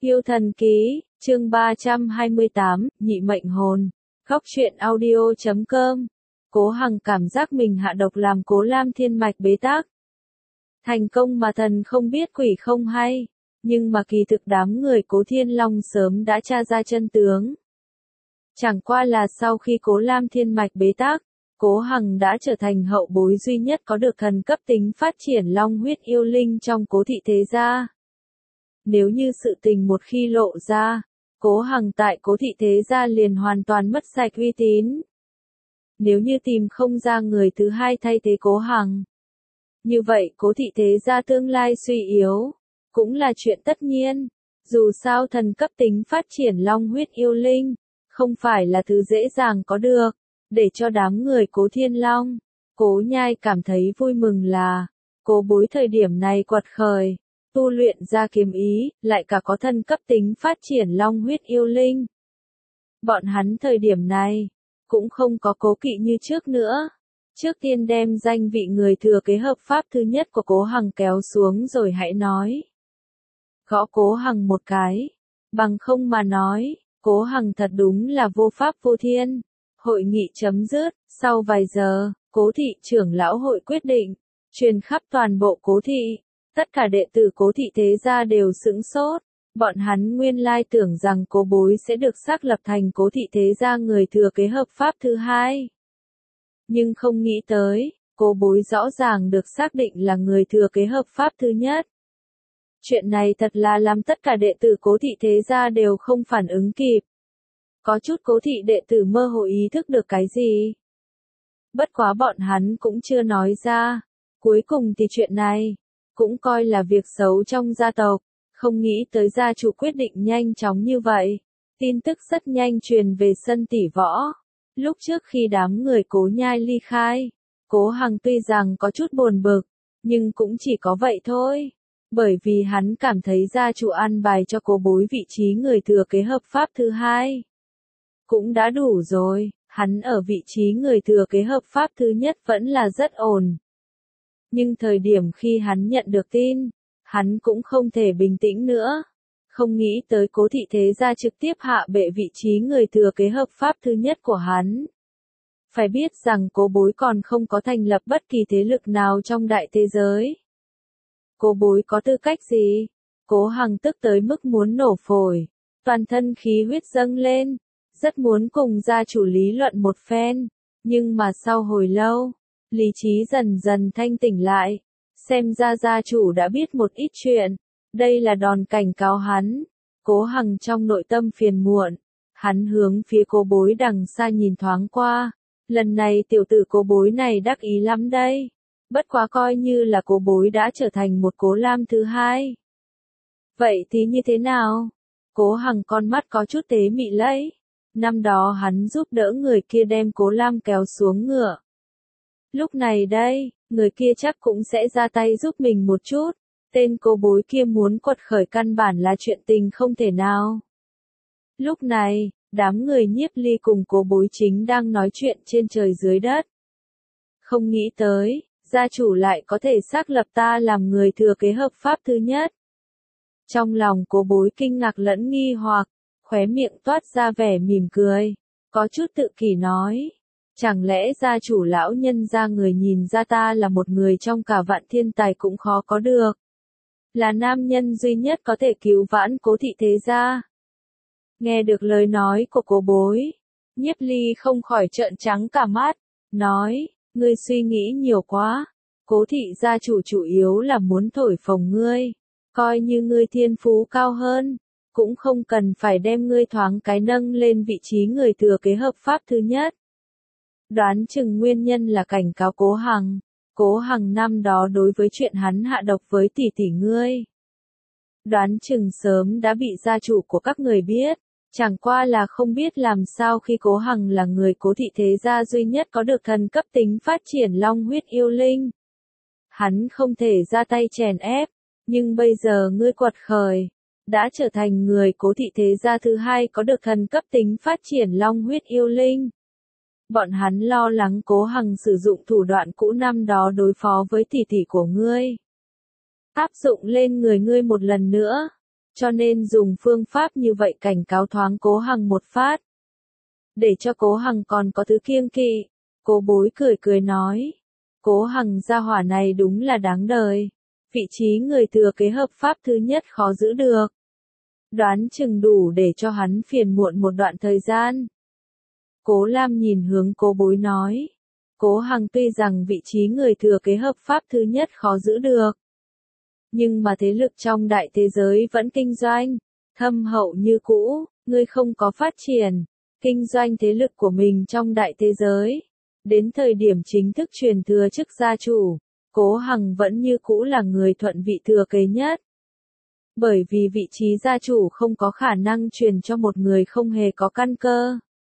Yêu thần ký, chương 328, nhị mệnh hồn. Góc truyện audio.com. Cố Hằng cảm giác mình hạ độc làm Cố Lam thiên mạch bế tắc. Thành công mà thần không biết quỷ không hay, nhưng mà kỳ thực đám người Cố Thiên Long sớm đã tra ra chân tướng. Chẳng qua là sau khi Cố Lam thiên mạch bế tắc, Cố Hằng đã trở thành hậu bối duy nhất có được thần cấp tính phát triển long huyết yêu linh trong Cố thị thế gia. Nếu như sự tình một khi lộ ra, Cố Hằng tại Cố thị thế gia liền hoàn toàn mất sạch uy tín. Nếu như tìm không ra người thứ hai thay thế Cố Hằng, như vậy Cố thị thế gia tương lai suy yếu, cũng là chuyện tất nhiên. Dù sao thần cấp tính phát triển long huyết yêu linh, không phải là thứ dễ dàng có được. Để cho đám người Cố Thiên Long, Cố Nhai cảm thấy vui mừng là, Cố Bối thời điểm này quật khởi, tu luyện ra kiếm ý, lại cả có thân cấp tính phát triển long huyết yêu linh. Bọn hắn thời điểm này, cũng không có cố kỵ như trước nữa. Trước tiên đem danh vị người thừa kế hợp pháp thứ nhất của Cố Hằng kéo xuống rồi hãy nói. Gõ Cố Hằng một cái, bằng không mà nói, Cố Hằng thật đúng là vô pháp vô thiên. Hội nghị chấm dứt, sau vài giờ, Cố thị trưởng lão hội quyết định, truyền khắp toàn bộ Cố thị. Tất cả đệ tử Cố thị thế gia đều sững sốt, bọn hắn nguyên lai tưởng rằng Cố Bối sẽ được xác lập thành Cố thị thế gia người thừa kế hợp pháp thứ hai. Nhưng không nghĩ tới, Cố Bối rõ ràng được xác định là người thừa kế hợp pháp thứ nhất. Chuyện này thật là làm tất cả đệ tử Cố thị thế gia đều không phản ứng kịp. Có chút Cố thị đệ tử mơ hồ ý thức được cái gì. Bất quá bọn hắn cũng chưa nói ra. Cuối cùng thì chuyện này cũng coi là việc xấu trong gia tộc, không nghĩ tới gia chủ quyết định nhanh chóng như vậy. Tin tức rất nhanh truyền về sân tỷ võ. Lúc trước khi đám người Cố Nhai ly khai, Cố Hằng tuy rằng có chút buồn bực, nhưng cũng chỉ có vậy thôi. Bởi vì hắn cảm thấy gia chủ an bài cho Cố Bối vị trí người thừa kế hợp pháp thứ hai cũng đã đủ rồi, hắn ở vị trí người thừa kế hợp pháp thứ nhất vẫn là rất ổn. Nhưng thời điểm khi hắn nhận được tin, hắn cũng không thể bình tĩnh nữa. Không nghĩ tới Cố thị thế gia trực tiếp hạ bệ vị trí người thừa kế hợp pháp thứ nhất của hắn. Phải biết rằng Cố Bối còn không có thành lập bất kỳ thế lực nào trong đại thế giới. Cố Bối có tư cách gì? Cố Hằng tức tới mức muốn nổ phổi, toàn thân khí huyết dâng lên, rất muốn cùng gia chủ lý luận một phen, nhưng mà sau hồi lâu, lý trí dần dần thanh tỉnh lại, xem ra gia chủ đã biết một ít chuyện, đây là đòn cảnh cáo hắn. Cố Hằng trong nội tâm phiền muộn, hắn hướng phía Cố Bối đằng xa nhìn thoáng qua, lần này tiểu tử Cố Bối này đắc ý lắm đây, bất quá coi như là Cố Bối đã trở thành một Cố Lam thứ hai. Vậy thì như thế nào? Cố Hằng con mắt có chút tế mị lấy. Năm đó hắn giúp đỡ người kia đem Cố Lam kéo xuống ngựa. Lúc này đây, người kia chắc cũng sẽ ra tay giúp mình một chút. Tên Cố Bối kia muốn quật khởi căn bản là chuyện tình không thể nào. Lúc này, đám người Nhiếp Ly cùng Cố Bối chính đang nói chuyện trên trời dưới đất. Không nghĩ tới, gia chủ lại có thể xác lập ta làm người thừa kế hợp pháp thứ nhất. Trong lòng Cố Bối kinh ngạc lẫn nghi hoặc, khóe miệng toát ra vẻ mỉm cười, có chút tự kỷ nói. Chẳng lẽ gia chủ lão nhân gia người nhìn ra ta là một người trong cả vạn thiên tài cũng khó có được. Là nam nhân duy nhất có thể cứu vãn Cố thị thế gia. Nghe được lời nói của Cố Bối, Nhiếp Ly không khỏi trợn trắng cả mắt, nói, ngươi suy nghĩ nhiều quá, Cố thị gia chủ chủ yếu là muốn thổi phồng ngươi, coi như ngươi thiên phú cao hơn, cũng không cần phải đem ngươi thoáng cái nâng lên vị trí người thừa kế hợp pháp thứ nhất. Đoán chừng nguyên nhân là cảnh cáo Cố Hằng. Cố Hằng năm đó đối với chuyện hắn hạ độc với tỷ tỷ ngươi, đoán chừng sớm đã bị gia chủ của các người biết, chẳng qua là không biết làm sao khi Cố Hằng là người Cố thị thế gia duy nhất có được thần cấp tính phát triển long huyết yêu linh. Hắn không thể ra tay chèn ép, nhưng bây giờ ngươi quật khởi, đã trở thành người Cố thị thế gia thứ hai có được thần cấp tính phát triển long huyết yêu linh. Bọn hắn lo lắng Cố Hằng sử dụng thủ đoạn cũ năm đó đối phó với tỷ tỷ của ngươi. Áp dụng lên người ngươi một lần nữa. cho nên dùng phương pháp như vậy cảnh cáo thoáng Cố Hằng một phát. Để cho Cố Hằng còn có thứ kiêng kỵ, Cố Bối cười cười nói. Cố Hằng gia hỏa này đúng là đáng đời. Vị trí người thừa kế hợp pháp thứ nhất khó giữ được. Đoán chừng đủ để cho hắn phiền muộn một đoạn thời gian. Cố Lam nhìn hướng Cố Bối nói. Cố Hằng tuy rằng vị trí người thừa kế hợp pháp thứ nhất khó giữ được. Nhưng mà thế lực trong đại thế giới vẫn kinh doanh, thâm hậu như cũ, ngươi không có phát triển, kinh doanh thế lực của mình trong đại thế giới. Đến thời điểm chính thức truyền thừa chức gia chủ, Cố Hằng vẫn như cũ là người thuận vị thừa kế nhất. Bởi vì vị trí gia chủ không có khả năng truyền cho một người không hề có căn cơ.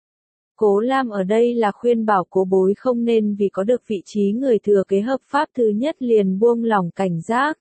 Cố Lam ở đây là khuyên bảo Cố Bối không nên vì có được vị trí người thừa kế hợp pháp thứ nhất liền buông lỏng cảnh giác.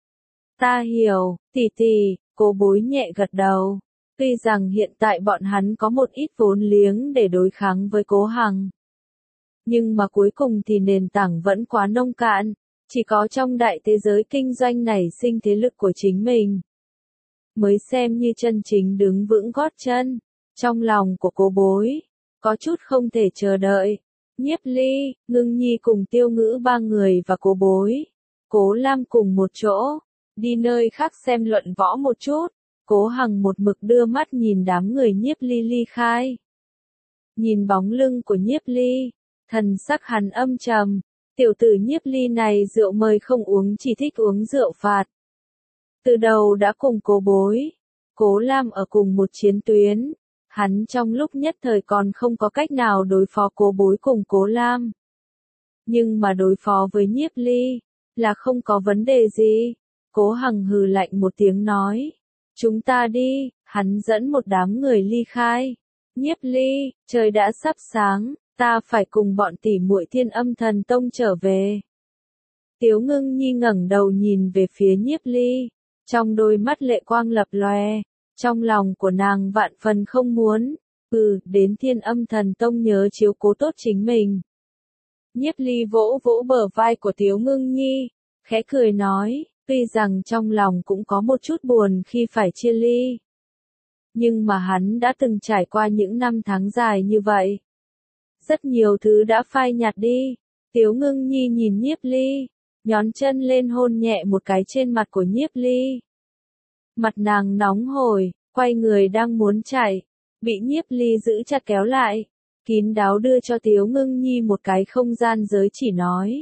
Ta hiểu, tỷ tỷ, Cố Bối nhẹ gật đầu. Tuy rằng hiện tại bọn hắn có một ít vốn liếng để đối kháng với Cố Hằng. Nhưng mà cuối cùng thì nền tảng vẫn quá nông cạn, chỉ có trong đại thế giới kinh doanh nảy sinh thế lực của chính mình. Mới xem như chân chính đứng vững gót chân, trong lòng của Cố Bối, có chút không thể chờ đợi. Nhiếp Ly, Ngưng Nhi cùng Tiêu Ngữ ba người và Cố Bối, Cố Lam cùng một chỗ, đi nơi khác xem luận võ một chút. Cố Hằng một mực đưa mắt nhìn đám người Nhiếp Ly ly khai. Nhìn bóng lưng của Nhiếp Ly, thần sắc hắn âm trầm, tiểu tử Nhiếp Ly này rượu mời không uống chỉ thích uống rượu phạt. Từ đầu đã cùng Cố Bối, Cố Lam ở cùng một chiến tuyến, hắn trong lúc nhất thời còn không có cách nào đối phó Cố Bối cùng Cố Lam. Nhưng mà đối phó với Nhiếp Ly, là không có vấn đề gì. Cố Hằng hừ lạnh một tiếng nói. Chúng ta đi, hắn dẫn một đám người ly khai. Nhiếp Ly, trời đã sắp sáng, ta phải cùng bọn tỷ muội Thiên Âm Thần Tông trở về. Tiếu Ngưng Nhi ngẩng đầu nhìn về phía Nhiếp Ly, trong đôi mắt lệ quang lập lòe, trong lòng của nàng vạn phần không muốn, đến Thiên Âm Thần Tông nhớ chiếu cố tốt chính mình. Nhiếp Ly vỗ vỗ bờ vai của Tiếu Ngưng Nhi, khẽ cười nói. Tuy rằng trong lòng cũng có một chút buồn khi phải chia ly. Nhưng mà hắn đã từng trải qua những năm tháng dài như vậy. Rất nhiều thứ đã phai nhạt đi. Tiếu Ngưng Nhi nhìn Nhiếp Ly, nhón chân lên hôn nhẹ một cái trên mặt của Nhiếp Ly. Mặt nàng nóng hổi, quay người đang muốn chạy, bị Nhiếp Ly giữ chặt kéo lại, kín đáo đưa cho Tiếu Ngưng Nhi một cái không gian giới chỉ nói.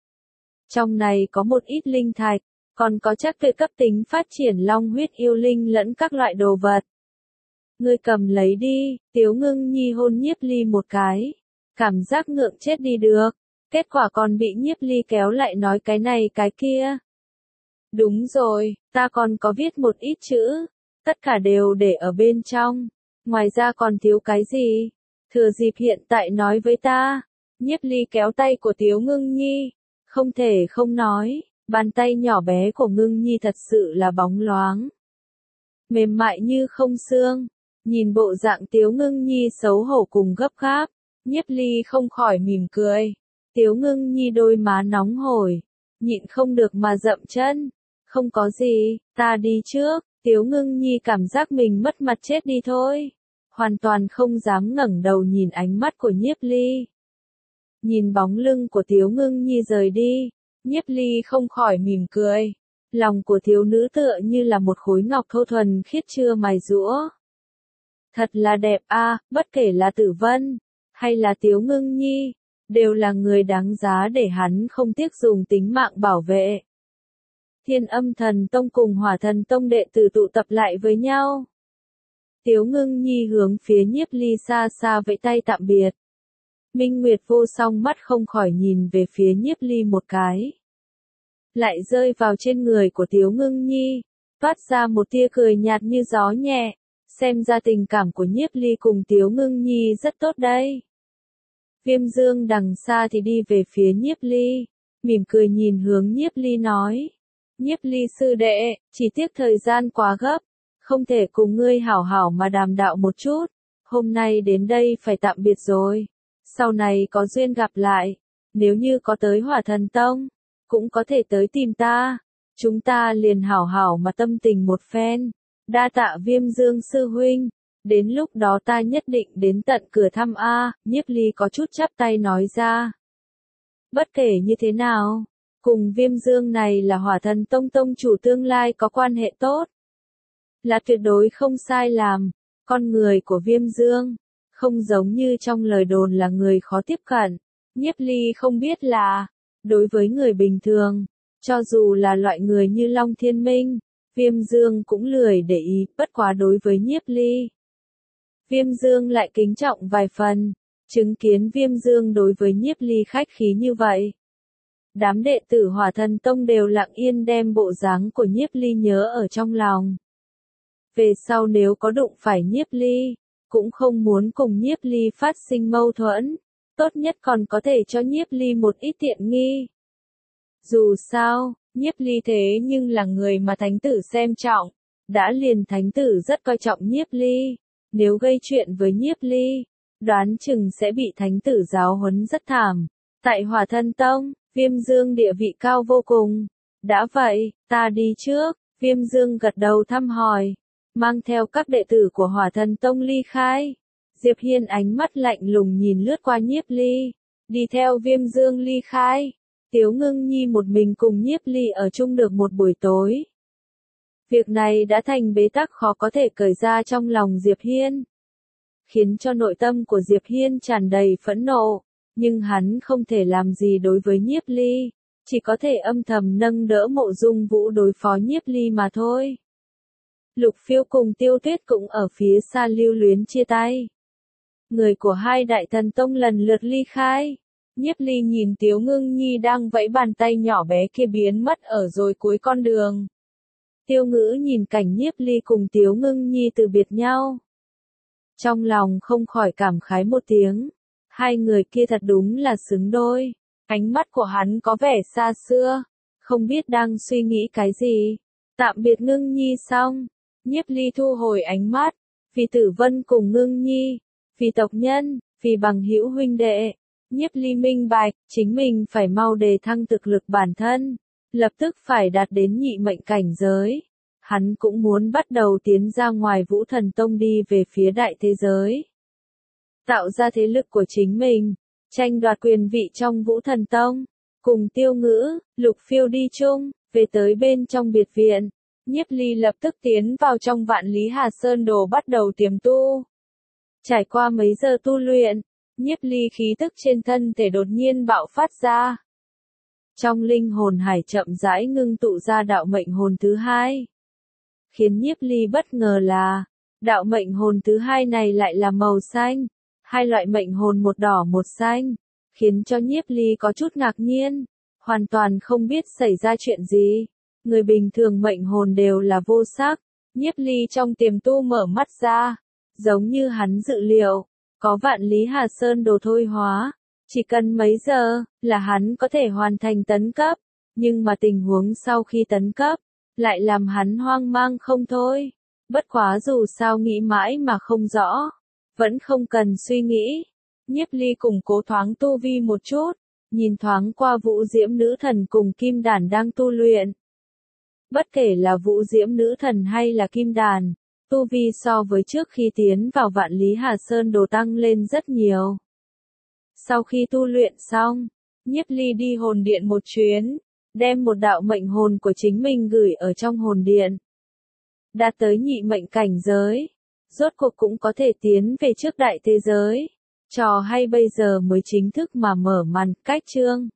Trong này có một ít linh thạch. Còn có chắc về cấp tính phát triển long huyết yêu linh lẫn các loại đồ vật. Ngươi cầm lấy đi, Tiếu Ngưng Nhi hôn Nhiếp Ly một cái. Cảm giác ngượng chết đi được. Kết quả còn bị Nhiếp Ly kéo lại nói cái này cái kia. Đúng rồi, ta còn có viết một ít chữ. Tất cả đều để ở bên trong. Ngoài ra còn thiếu cái gì? Thừa dịp hiện tại nói với ta. Nhiếp Ly kéo tay của Tiếu Ngưng Nhi. Không thể không nói. Bàn tay nhỏ bé của Ngưng Nhi thật sự là bóng loáng. Mềm mại như không xương. Nhìn bộ dạng Tiếu Ngưng Nhi xấu hổ cùng gấp gáp. Nhiếp Ly không khỏi mỉm cười. Tiếu Ngưng Nhi đôi má nóng hổi. Nhịn không được mà dậm chân. Không có gì, ta đi trước. Tiếu Ngưng Nhi cảm giác mình mất mặt chết đi thôi. Hoàn toàn không dám ngẩng đầu nhìn ánh mắt của Nhiếp Ly. Nhìn bóng lưng của Tiếu Ngưng Nhi rời đi. Nhiếp Ly không khỏi mỉm cười. Lòng của thiếu nữ tựa như là một khối ngọc thô thuần khiết chưa mài giũa. Thật là đẹp a, bất kể là Tử Vân, hay là Tiếu Ngưng Nhi, đều là người đáng giá để hắn không tiếc dùng tính mạng bảo vệ. Thiên Âm Thần Tông cùng Hỏa Thần Tông đệ tử tụ tập lại với nhau. Tiếu Ngưng Nhi hướng phía Nhiếp Ly xa xa vẫy tay tạm biệt. Minh Nguyệt Vô Song mắt không khỏi nhìn về phía Nhiếp Ly một cái. Lại rơi vào trên người của Tiếu Ngưng Nhi, phát ra một tia cười nhạt như gió nhẹ, xem ra tình cảm của Nhiếp Ly cùng Tiếu Ngưng Nhi rất tốt đây. Viêm Dương đằng xa thì đi về phía Nhiếp Ly, mỉm cười nhìn hướng Nhiếp Ly nói. Nhiếp Ly sư đệ, chỉ tiếc thời gian quá gấp, không thể cùng ngươi hảo hảo mà đàm đạo một chút, hôm nay đến đây phải tạm biệt rồi. Sau này có duyên gặp lại, nếu như có tới Hỏa Thần Tông, cũng có thể tới tìm ta, chúng ta liền hảo hảo mà tâm tình một phen. Đa tạ Viêm Dương sư huynh, đến lúc đó ta nhất định đến tận cửa thăm a, Nhiếp Ly có chút chắp tay nói ra. Bất kể như thế nào, cùng Viêm Dương này là Hỏa Thần Tông tông chủ tương lai có quan hệ tốt, là tuyệt đối không sai làm. Con người của Viêm Dương, không giống như trong lời đồn là người khó tiếp cận. Nhiếp Ly không biết là, đối với người bình thường, cho dù là loại người như Long Thiên Minh, Viêm Dương cũng lười để ý, bất quá đối với Nhiếp Ly. Viêm Dương lại kính trọng vài phần, chứng kiến Viêm Dương đối với Nhiếp Ly khách khí như vậy. Đám đệ tử Hỏa Thần Tông đều lặng yên đem bộ dáng của Nhiếp Ly nhớ ở trong lòng. Về sau nếu có đụng phải Nhiếp Ly, cũng không muốn cùng Nhiếp Ly phát sinh mâu thuẫn, tốt nhất còn có thể cho Nhiếp Ly một ít tiện nghi. Dù sao, Nhiếp Ly thế nhưng là người mà thánh tử xem trọng, đã liền thánh tử rất coi trọng Nhiếp Ly, nếu gây chuyện với Nhiếp Ly, đoán chừng sẽ bị thánh tử giáo huấn rất thảm. Tại Hỏa Thần Tông, Viêm Dương địa vị cao vô cùng. Đã vậy, ta đi trước. Viêm Dương gật đầu thăm hỏi, mang theo các đệ tử của Hỏa Thần Tông ly khai. Diệp Hiên ánh mắt lạnh lùng nhìn lướt qua Nhiếp Ly, đi theo Viêm Dương ly khai. Tiếu Ngưng Nhi một mình cùng Nhiếp Ly ở chung được một buổi tối. Việc này đã thành bế tắc khó có thể cởi ra trong lòng Diệp Hiên, khiến cho nội tâm của Diệp Hiên tràn đầy phẫn nộ, nhưng hắn không thể làm gì đối với Nhiếp Ly, chỉ có thể âm thầm nâng đỡ Mộ Dung Vũ đối phó Nhiếp Ly mà thôi. Lục Phiêu cùng Tiêu Tuyết cũng ở phía xa lưu luyến chia tay. Người của hai đại thần tông lần lượt ly khai. Nhiếp Ly nhìn Tiếu Ngưng Nhi đang vẫy bàn tay nhỏ bé kia biến mất ở rồi cuối con đường. Tiêu Ngữ nhìn cảnh Nhiếp Ly cùng Tiếu Ngưng Nhi từ biệt nhau, trong lòng không khỏi cảm khái một tiếng. Hai người kia thật đúng là xứng đôi. Ánh mắt của hắn có vẻ xa xưa, không biết đang suy nghĩ cái gì. Tạm biệt Ngưng Nhi xong, Nhiếp Ly thu hồi ánh mắt, vì Tử Vân cùng Ngưng Nhi, vì tộc nhân, vì bằng hữu huynh đệ. Nhiếp Ly minh bạch, chính mình phải mau đề thăng thực lực bản thân, lập tức phải đạt đến nhị mệnh cảnh giới. Hắn cũng muốn bắt đầu tiến ra ngoài Vũ Thần Tông đi về phía đại thế giới, tạo ra thế lực của chính mình, tranh đoạt quyền vị trong Vũ Thần Tông. Cùng Tiêu Ngữ, Lục Phiêu đi chung, về tới bên trong biệt viện, Nhiếp Ly lập tức tiến vào trong Vạn Lý Hà Sơn Đồ bắt đầu tiềm tu. Trải qua mấy giờ tu luyện, Nhiếp Ly khí tức trên thân thể đột nhiên bạo phát ra. Trong linh hồn hải chậm rãi ngưng tụ ra đạo mệnh hồn thứ hai. Khiến Nhiếp Ly bất ngờ là, đạo mệnh hồn thứ hai này lại là màu xanh. Hai loại mệnh hồn một đỏ một xanh, khiến cho Nhiếp Ly có chút ngạc nhiên, hoàn toàn không biết xảy ra chuyện gì. Người bình thường mệnh hồn đều là vô sắc. Nhiếp Ly trong tiềm tu mở mắt ra, giống như hắn dự liệu, có Vạn Lý Hà Sơn Đồ thôi hóa, chỉ cần mấy giờ là hắn có thể hoàn thành tấn cấp, nhưng mà tình huống sau khi tấn cấp lại làm hắn hoang mang không thôi. Bất quá dù sao nghĩ mãi mà không rõ, vẫn không cần suy nghĩ. Nhiếp Ly củng cố thoáng tu vi một chút, nhìn thoáng qua Vũ Diễm Nữ Thần cùng Kim Đàn đang tu luyện. Bất kể là Vũ Diễm Nữ Thần hay là Kim Đàn, tu vi so với trước khi tiến vào Vạn Lý Hà Sơn Đồ tăng lên rất nhiều. Sau khi tu luyện xong, Nhiếp Ly đi hồn điện một chuyến, đem một đạo mệnh hồn của chính mình gửi ở trong hồn điện. Đạt tới nhị mệnh cảnh giới, rốt cuộc cũng có thể tiến về trước đại thế giới. Trò hay bây giờ mới chính thức mà mở màn, cách chương.